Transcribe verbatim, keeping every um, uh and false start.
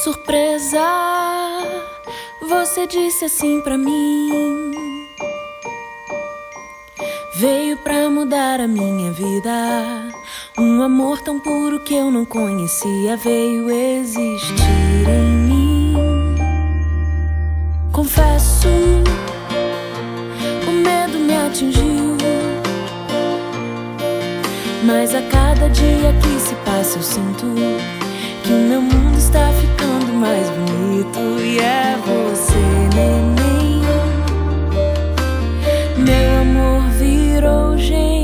surpresa, você disse assim pra mim. Veio pra mudar a minha vida. Um amor tão puro que eu não conhecia veio existir em mim. Confesso, o medo me atingiu, mas a cada dia que se passa eu sinto que o meu mundo está ficando mais bonito. E é você, neném. Meu amor virou gente.